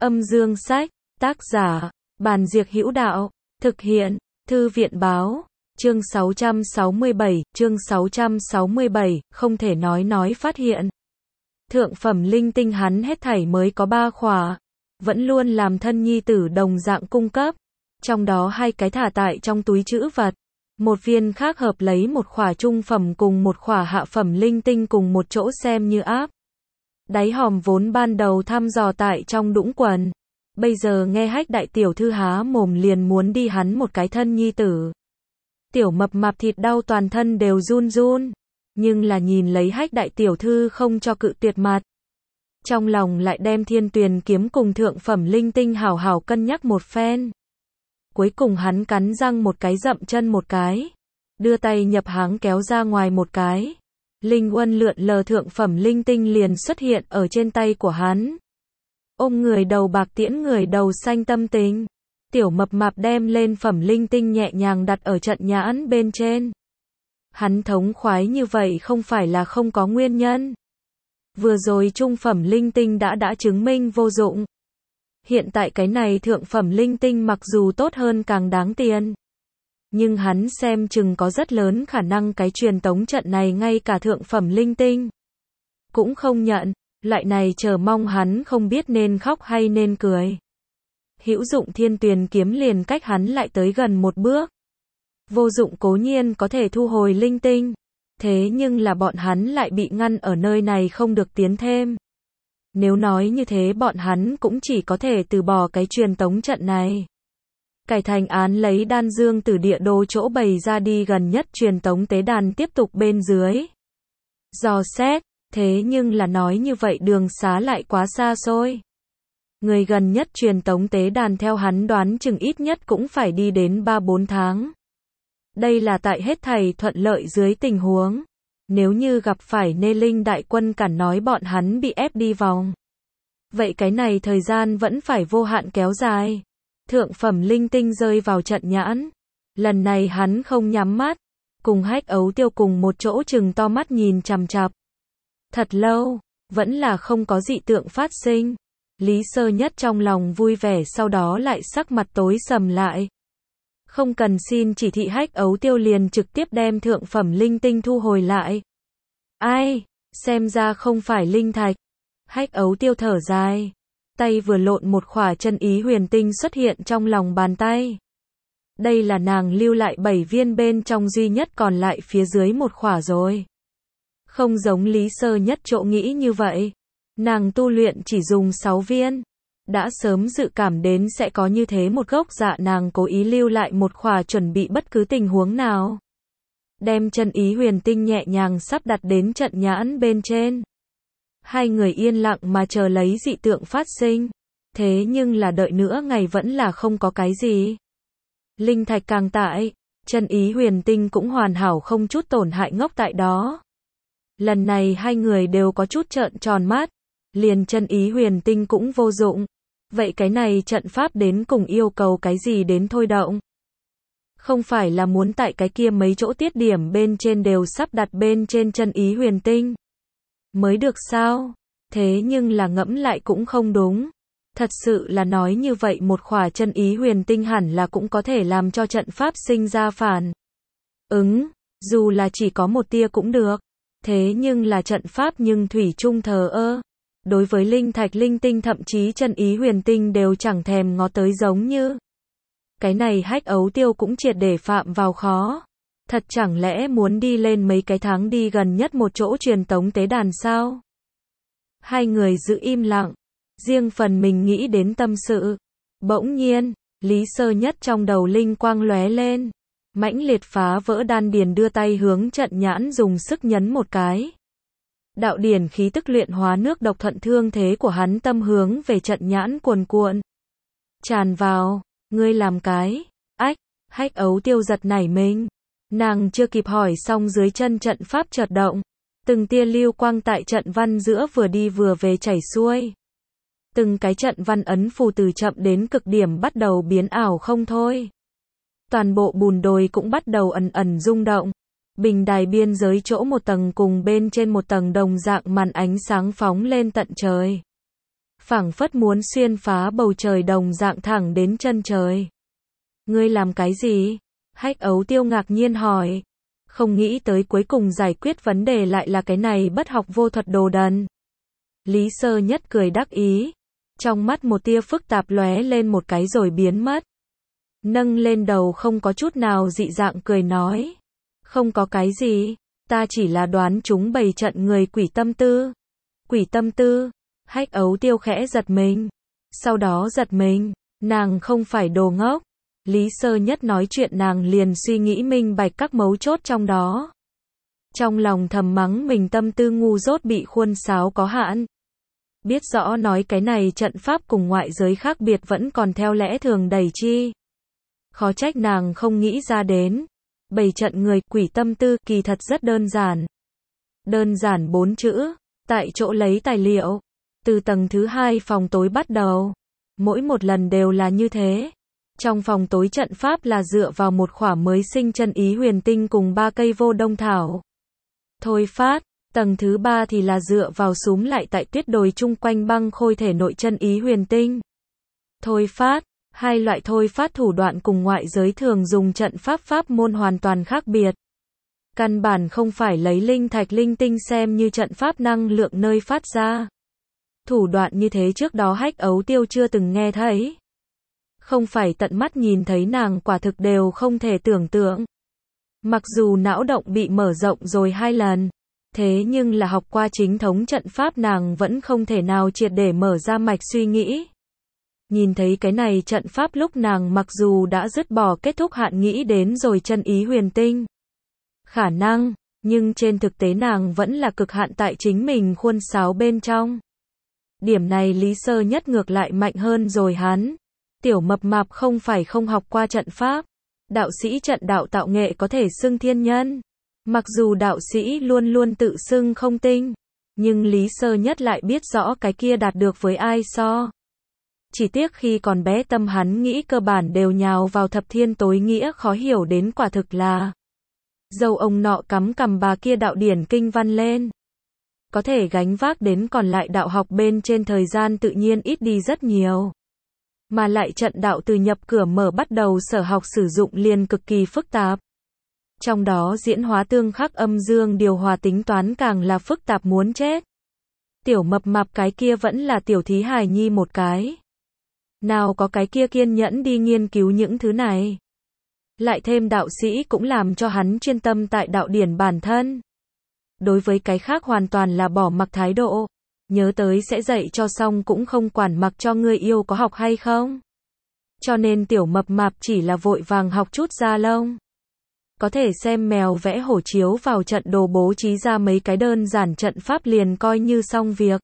Âm dương sách, tác giả, Bàn Diệc Hữu Đạo, thực hiện, Thư viện báo, chương 667, không thể nói phát hiện. Thượng phẩm linh tinh hắn hết thảy mới có 3 khỏa, vẫn luôn làm thân nhi tử đồng dạng cung cấp, trong đó 2 cái thả tại trong túi trữ vật, một viên khác hợp lấy một khỏa trung phẩm cùng một khỏa hạ phẩm linh tinh cùng một chỗ xem như áp. Đáy hòm vốn ban đầu thăm dò tại trong đũng quần, bây giờ nghe Hách đại tiểu thư há mồm liền muốn đi hắn một cái thân nhi tử. Tiểu mập mạp thịt đau toàn thân đều run run, nhưng là nhìn lấy Hách đại tiểu thư không cho cự tuyệt mặt. Trong lòng lại đem Thiên Tuyền kiếm cùng thượng phẩm linh tinh hảo hảo cân nhắc một phen. Cuối cùng hắn cắn răng một cái dậm chân một cái, đưa tay nhập háng kéo ra ngoài một cái. Linh uân lượn lờ thượng phẩm linh tinh liền xuất hiện ở trên tay của hắn. Ôm người đầu bạc tiễn người đầu xanh tâm tình. Tiểu mập mạp đem lên phẩm linh tinh nhẹ nhàng đặt ở trận nhãn bên trên. Hắn thống khoái như vậy không phải là không có nguyên nhân. Vừa rồi trung phẩm linh tinh đã chứng minh vô dụng. Hiện tại cái này thượng phẩm linh tinh mặc dù tốt hơn càng đáng tiền. Nhưng hắn xem chừng có rất lớn khả năng cái truyền tống trận này ngay cả thượng phẩm linh tinh cũng không nhận, loại này chờ mong hắn không biết nên khóc hay nên cười. Hữu dụng Thiên Tuyền kiếm liền cách hắn lại tới gần một bước. Vô dụng cố nhiên có thể thu hồi linh tinh, thế nhưng là bọn hắn lại bị ngăn ở nơi này không được tiến thêm. Nếu nói như thế bọn hắn cũng chỉ có thể từ bỏ cái truyền tống trận này. Cải thành án lấy đan dương từ địa đồ chỗ bày ra đi gần nhất truyền tống tế đàn tiếp tục bên dưới. Dò xét, thế nhưng là nói như vậy đường xá lại quá xa xôi. Người gần nhất truyền tống tế đàn theo hắn đoán chừng ít nhất cũng phải đi đến 3-4 tháng. Đây là tại hết thảy thuận lợi dưới tình huống. Nếu như gặp phải Nê Linh đại quân cản nói bọn hắn bị ép đi vòng. Vậy cái này thời gian vẫn phải vô hạn kéo dài. Thượng phẩm linh tinh rơi vào trận nhãn. Lần này hắn không nhắm mắt. Cùng Hách Ấu Tiêu cùng một chỗ chừng to mắt nhìn chằm chằm. Thật lâu, vẫn là không có dị tượng phát sinh. Lý Sơ Nhất trong lòng vui vẻ sau đó lại sắc mặt tối sầm lại. Không cần xin chỉ thị Hách Ấu Tiêu liền trực tiếp đem thượng phẩm linh tinh thu hồi lại. Ai, xem ra không phải linh thạch. Hách Ấu Tiêu thở dài. Tay vừa lộn một khỏa chân ý huyền tinh xuất hiện trong lòng bàn tay. Đây là nàng lưu lại 7 viên bên trong duy nhất còn lại phía dưới một khỏa rồi. Không giống Lý Sơ Nhất chỗ nghĩ như vậy. Nàng tu luyện chỉ dùng 6 viên. Đã sớm dự cảm đến sẽ có như thế một gốc dạ nàng cố ý lưu lại một khỏa chuẩn bị bất cứ tình huống nào. Đem chân ý huyền tinh nhẹ nhàng sắp đặt đến trận nhãn bên trên. Hai người yên lặng mà chờ lấy dị tượng phát sinh. Thế nhưng là đợi nữa ngày vẫn là không có cái gì. Linh thạch càng tại, chân ý huyền tinh cũng hoàn hảo không chút tổn hại ngốc tại đó. Lần này hai người đều có chút trợn tròn mắt. Liền chân ý huyền tinh cũng vô dụng. Vậy cái này trận pháp đến cùng yêu cầu cái gì đến thôi động? Không phải là muốn tại cái kia mấy chỗ tiết điểm bên trên đều sắp đặt bên trên chân ý huyền tinh mới được sao? Thế nhưng là ngẫm lại cũng không đúng. Thật sự là nói như vậy một khỏa chân ý huyền tinh hẳn là cũng có thể làm cho trận pháp sinh ra phản ứng, dù là chỉ có một tia cũng được. Thế nhưng là trận pháp nhưng thủy chung thờ ơ. Đối với linh thạch linh tinh thậm chí chân ý huyền tinh đều chẳng thèm ngó tới giống như. Cái này Hách Ấu Tiêu cũng triệt để phạm vào khó. Thật chẳng lẽ muốn đi lên mấy cái tháng đi gần nhất một chỗ truyền tống tế đàn sao? Hai người giữ im lặng. Riêng phần mình nghĩ đến tâm sự. Bỗng nhiên, Lý Sơ Nhất trong đầu linh quang lóe lên. Mãnh liệt phá vỡ đan điền đưa tay hướng trận nhãn dùng sức nhấn một cái. Đạo điển khí tức luyện hóa nước độc thuận thương thế của hắn tâm hướng về trận nhãn cuồn cuộn. Tràn vào, ngươi làm cái, ách, Hách Ấu Tiêu giật nảy mình. Nàng chưa kịp hỏi xong dưới chân trận pháp chợt động. Từng tia lưu quang tại trận văn giữa vừa đi vừa về chảy xuôi. Từng cái trận văn ấn phù từ chậm đến cực điểm bắt đầu biến ảo không thôi. Toàn bộ bùn đồi cũng bắt đầu ẩn ẩn rung động. Bình đài biên giới chỗ một tầng cùng bên trên một tầng đồng dạng màn ánh sáng phóng lên tận trời. phảng phất muốn xuyên phá bầu trời đồng dạng thẳng đến chân trời. Ngươi làm cái gì? Hách Ấu Tiêu ngạc nhiên hỏi. Không nghĩ tới cuối cùng giải quyết vấn đề lại là cái này bất học vô thuật đồ đần. Lý Sơ Nhất cười đắc ý. Trong mắt một tia phức tạp lóe lên một cái rồi biến mất. Nâng lên đầu không có chút nào dị dạng cười nói. Không có cái gì, ta chỉ là đoán chúng bày trận người quỷ tâm tư. Quỷ tâm tư, Hách Ấu Tiêu khẽ giật mình. Sau đó giật mình, nàng không phải đồ ngốc. Lý Sơ Nhất nói chuyện nàng liền suy nghĩ minh bạch các mấu chốt trong đó. Trong lòng thầm mắng mình tâm tư ngu dốt bị khuôn sáo có hạn. Biết rõ nói cái này trận pháp cùng ngoại giới khác biệt vẫn còn theo lẽ thường đầy chi. Khó trách nàng không nghĩ ra đến. Bày trận người quỷ tâm tư kỳ thật rất đơn giản. Đơn giản 4 chữ, tại chỗ lấy tài liệu. Từ tầng thứ 2 phòng tối bắt đầu. Mỗi một lần đều là như thế. Trong phòng tối trận pháp là dựa vào một khỏa mới sinh chân ý huyền tinh cùng 3 cây vô đông thảo. Thôi phát, tầng thứ 3 thì là dựa vào súm lại tại tuyết đồi chung quanh băng khôi thể nội chân ý huyền tinh. Thôi phát, hai loại thôi phát thủ đoạn cùng ngoại giới thường dùng trận pháp môn hoàn toàn khác biệt. Căn bản không phải lấy linh thạch linh tinh xem như trận pháp năng lượng nơi phát ra. Thủ đoạn như thế trước đó Hách Ấu Tiêu chưa từng nghe thấy. Không phải tận mắt nhìn thấy nàng quả thực đều không thể tưởng tượng. Mặc dù não động bị mở rộng rồi 2 lần, thế nhưng là học qua chính thống trận pháp nàng vẫn không thể nào triệt để mở ra mạch suy nghĩ. Nhìn thấy cái này trận pháp lúc nàng mặc dù đã dứt bỏ kết thúc hạn nghĩ đến rồi chân ý huyền tinh. Khả năng, nhưng trên thực tế nàng vẫn là cực hạn tại chính mình khuôn sáo bên trong. Điểm này Lý Sơ Nhất ngược lại mạnh hơn rồi hắn. Tiểu mập mạp không phải không học qua trận pháp. Đạo sĩ trận đạo tạo nghệ có thể xưng thiên nhân. Mặc dù đạo sĩ luôn luôn tự xưng không tinh, nhưng Lý Sơ Nhất lại biết rõ cái kia đạt được với ai so. Chỉ tiếc khi còn bé tâm hắn nghĩ cơ bản đều nhào vào thập thiên tối nghĩa khó hiểu đến quả thực là. Dâu ông nọ cắm cằm bà kia đạo điển kinh văn lên. Có thể gánh vác đến còn lại đạo học bên trên thời gian tự nhiên ít đi rất nhiều. Mà lại trận đạo từ nhập cửa mở bắt đầu sở học sử dụng liền cực kỳ phức tạp. Trong đó diễn hóa tương khắc âm dương điều hòa tính toán càng là phức tạp muốn chết. Tiểu mập mạp cái kia vẫn là tiểu thí hài nhi một cái. Nào có cái kia kiên nhẫn đi nghiên cứu những thứ này. Lại thêm đạo sĩ cũng làm cho hắn chuyên tâm tại đạo điển bản thân. Đối với cái khác hoàn toàn là bỏ mặc thái độ. Nhớ tới sẽ dạy cho xong cũng không quản mặc cho người yêu có học hay không. Cho nên tiểu mập mạp chỉ là vội vàng học chút da lông. Có thể xem mèo vẽ hổ chiếu vào trận đồ bố trí ra mấy cái đơn giản trận pháp liền coi như xong việc.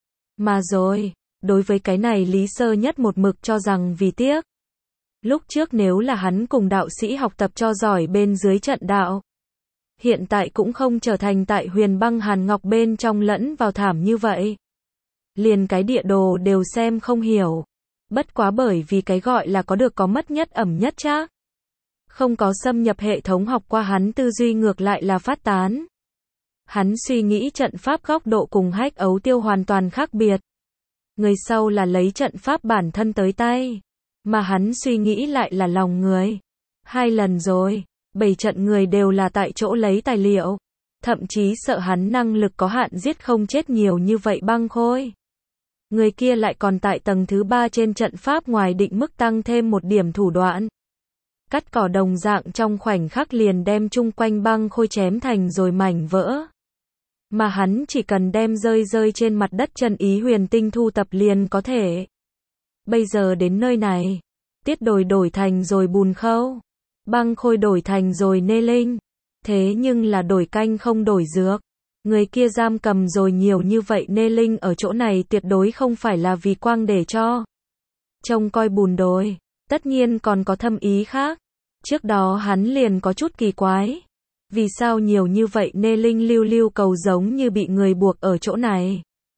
Mà rồi, đối với cái này Lý Sơ Nhất một mực cho rằng vì tiếc. Lúc trước nếu là hắn cùng đạo sĩ học tập cho giỏi bên dưới trận đạo. Hiện tại cũng không trở thành tại Huyền Băng Hàn Ngọc bên trong lẫn vào thảm như vậy. Liền cái địa đồ đều xem không hiểu. Bất quá bởi vì cái gọi là có được có mất nhất ẩm nhất trác. Không có xâm nhập hệ thống học qua hắn tư duy ngược lại là phát tán. Hắn suy nghĩ trận pháp góc độ cùng Hách Ấu Tiêu hoàn toàn khác biệt. Người sau là lấy trận pháp bản thân tới tay. Mà hắn suy nghĩ lại là lòng người. 2 lần rồi, 7 trận người đều là tại chỗ lấy tài liệu. Thậm chí sợ hắn năng lực có hạn giết không chết nhiều như vậy băng khôi. Người kia lại còn tại tầng thứ 3 trên trận pháp ngoài định mức tăng thêm một điểm thủ đoạn. Cắt cỏ đồng dạng trong khoảnh khắc liền đem chung quanh băng khôi chém thành rồi mảnh vỡ. Mà hắn chỉ cần đem rơi trên mặt đất chân ý huyền tinh thu tập liền có thể. Bây giờ đến nơi này, tiết đổi thành rồi bùn khâu, băng khôi đổi thành rồi nê linh. Thế nhưng là đổi canh không đổi dược. Người kia giam cầm rồi nhiều như vậy nê linh ở chỗ này tuyệt đối không phải là vì quang để cho trông coi bùn đồi, tất nhiên còn có thâm ý khác. Trước đó hắn liền có chút kỳ quái. Vì sao nhiều như vậy nê linh lưu cầu giống như bị người buộc ở chỗ này.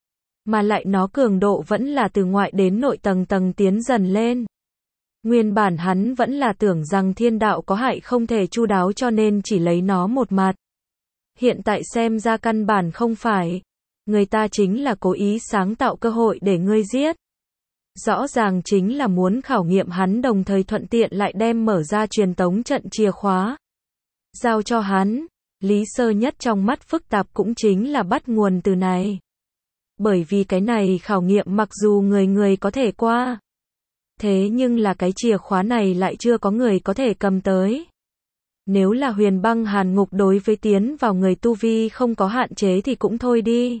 Mà lại nó cường độ vẫn là từ ngoại đến nội tầng tiến dần lên. Nguyên bản hắn vẫn là tưởng rằng thiên đạo có hại không thể chu đáo cho nên chỉ lấy nó một mặt. Hiện tại xem ra căn bản không phải. Người ta chính là cố ý sáng tạo cơ hội để ngươi giết. Rõ ràng chính là muốn khảo nghiệm hắn, đồng thời thuận tiện lại đem mở ra truyền tống trận chìa khóa giao cho hắn. Lý Sơ Nhất trong mắt phức tạp cũng chính là bắt nguồn từ này. Bởi vì cái này khảo nghiệm mặc dù người người có thể qua, thế nhưng là cái chìa khóa này lại chưa có người có thể cầm tới. Nếu là Huyền Băng Hàn Ngục đối với tiến vào người tu vi không có hạn chế thì cũng thôi đi.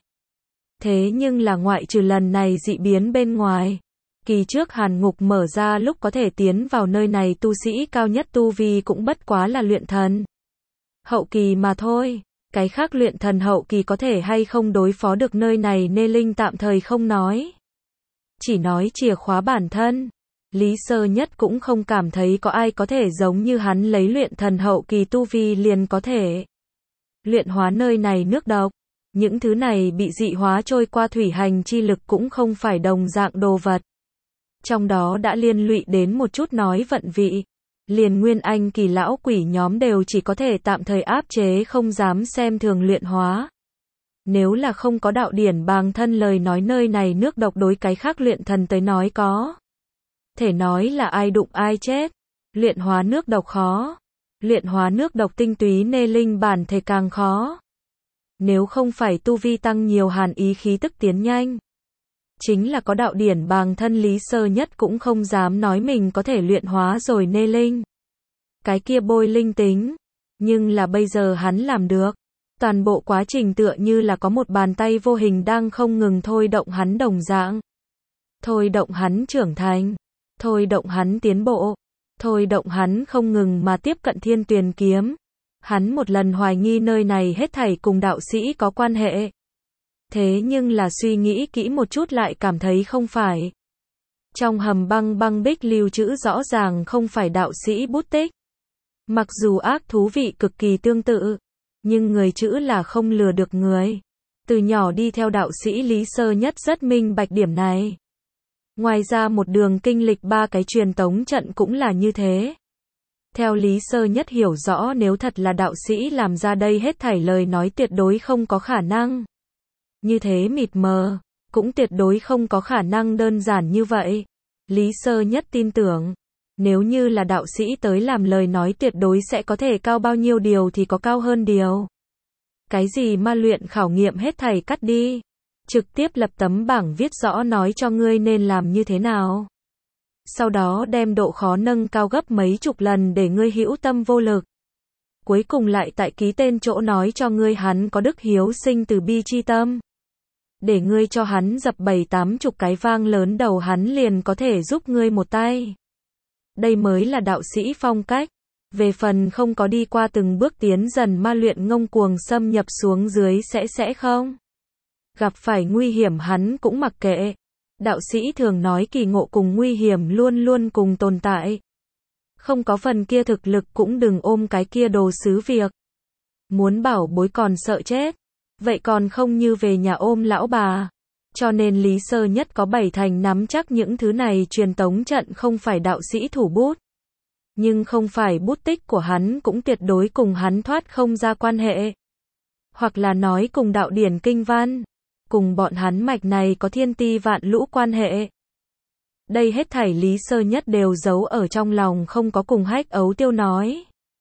Thế nhưng là ngoại trừ lần này dị biến bên ngoài, kỳ trước Hàn Ngục mở ra lúc có thể tiến vào nơi này tu sĩ cao nhất tu vi cũng bất quá là luyện thần hậu kỳ mà thôi. Cái khác luyện thần hậu kỳ có thể hay không đối phó được nơi này Nê Linh tạm thời không nói. Chỉ nói chìa khóa bản thân. Lý Sơ Nhất cũng không cảm thấy có ai có thể giống như hắn lấy luyện thần hậu kỳ tu vi liền có thể luyện hóa nơi này nước độc. Những thứ này bị dị hóa trôi qua thủy hành chi lực cũng không phải đồng dạng đồ vật. Trong đó đã liên lụy đến một chút nói vận vị. Liền Nguyên Anh kỳ lão quỷ nhóm đều chỉ có thể tạm thời áp chế, không dám xem thường luyện hóa. Nếu là không có đạo điển bàng thân lời nói nơi này nước độc đối cái khác luyện thần tới nói có thể nói là ai đụng ai chết. Luyện hóa nước độc khó. Luyện hóa nước độc tinh túy Nê Linh bản thể càng khó. Nếu không phải tu vi tăng nhiều hàn ý khí tức tiến nhanh. Chính là có đạo điển bàng thân Lý Sơ Nhất cũng không dám nói mình có thể luyện hóa rồi Nê Linh. Cái kia bôi linh tính. Nhưng là bây giờ hắn làm được. Toàn bộ quá trình tựa như là có một bàn tay vô hình đang không ngừng thôi động hắn đồng dạng. Thôi động hắn trưởng thành. Thôi động hắn tiến bộ. Thôi động hắn không ngừng mà tiếp cận Thiên Tuyền Kiếm. Hắn một lần hoài nghi nơi này hết thảy cùng đạo sĩ có quan hệ. Thế nhưng là suy nghĩ kỹ một chút lại cảm thấy không phải. Trong hầm băng băng bích lưu trữ rõ ràng không phải đạo sĩ bút tích. Mặc dù ác thú vị cực kỳ tương tự, nhưng người chữ là không lừa được người. Từ nhỏ đi theo đạo sĩ Lý Sơ Nhất rất minh bạch điểm này. Ngoài ra một đường kinh lịch 3 cái truyền tống trận cũng là như thế. Theo Lý Sơ Nhất hiểu rõ, nếu thật là đạo sĩ làm ra đây hết thảy lời nói tuyệt đối không có khả năng như thế mịt mờ, cũng tuyệt đối không có khả năng đơn giản như vậy. Lý Sơ Nhất tin tưởng, nếu như là đạo sĩ tới làm lời nói tuyệt đối sẽ có thể cao bao nhiêu điều thì có cao hơn điều. Cái gì ma luyện khảo nghiệm hết thảy cắt đi. Trực tiếp lập tấm bảng viết rõ nói cho ngươi nên làm như thế nào. Sau đó đem độ khó nâng cao gấp mấy chục lần để ngươi hữu tâm vô lực. Cuối cùng lại tại ký tên chỗ nói cho ngươi hắn có đức hiếu sinh từ bi chi tâm. Để ngươi cho hắn dập 7-80 cái vang lớn đầu hắn liền có thể giúp ngươi một tay. Đây mới là đạo sĩ phong cách. Về phần không có đi qua từng bước tiến dần ma luyện ngông cuồng xâm nhập xuống dưới sẽ không. Gặp phải nguy hiểm hắn cũng mặc kệ. Đạo sĩ thường nói kỳ ngộ cùng nguy hiểm luôn luôn cùng tồn tại. Không có phần kia thực lực cũng đừng ôm cái kia đồ sứ việc. Muốn bảo bối còn sợ chết. Vậy còn không như về nhà ôm lão bà. Cho nên Lý Sơ Nhất có 7 thành nắm chắc những thứ này truyền tống trận không phải đạo sĩ thủ bút. Nhưng không phải bút tích của hắn cũng tuyệt đối cùng hắn thoát không ra quan hệ. Hoặc là nói cùng đạo điển kinh văn. Cùng bọn hắn mạch này có thiên ti vạn lũ quan hệ. Đây hết thảy Lý Sơ Nhất đều giấu ở trong lòng, không có cùng Hách Ấu Tiêu nói.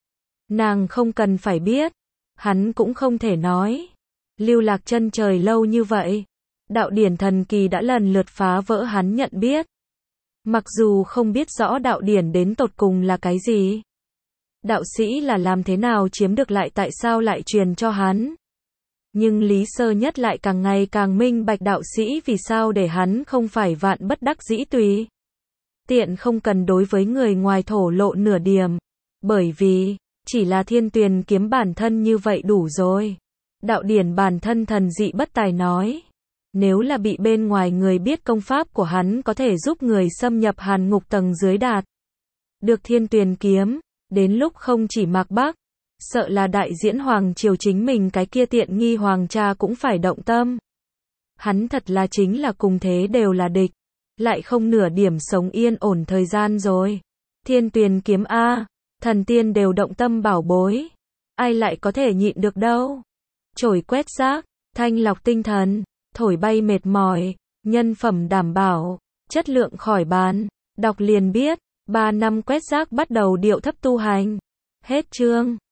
Nàng không cần phải biết. Hắn cũng không thể nói. Lưu lạc chân trời lâu như vậy. Đạo điển thần kỳ đã lần lượt phá vỡ hắn nhận biết. Mặc dù không biết rõ đạo điển đến tột cùng là cái gì. Đạo sĩ là làm thế nào chiếm được lại tại sao lại truyền cho hắn. Nhưng Lý Sơ Nhất lại càng ngày càng minh bạch đạo sĩ vì sao để hắn không phải vạn bất đắc dĩ tùy tiện không cần đối với người ngoài thổ lộ nửa điểm. Bởi vì, chỉ là Thiên Tuyền Kiếm bản thân như vậy đủ rồi. Đạo điển bản thân thần dị bất tài nói. Nếu là bị bên ngoài người biết công pháp của hắn có thể giúp người xâm nhập hàn ngục tầng dưới đạt được Thiên Tuyền Kiếm, đến lúc không chỉ Mạc Bắc, sợ là đại diễn hoàng triều chính mình cái kia tiện nghi hoàng cha cũng phải động tâm. Hắn thật là chính là cùng thế đều là địch, lại không nửa điểm sống yên ổn thời gian rồi. Thiên Tuyền Kiếm a, thần tiên đều động tâm bảo bối, ai lại có thể nhịn được đâu. Trổi quét rác, thanh lọc tinh thần, thổi bay mệt mỏi, nhân phẩm đảm bảo, chất lượng khỏi bàn. Đọc liền biết, 3 năm quét rác bắt đầu điệu thấp tu hành. Hết chương.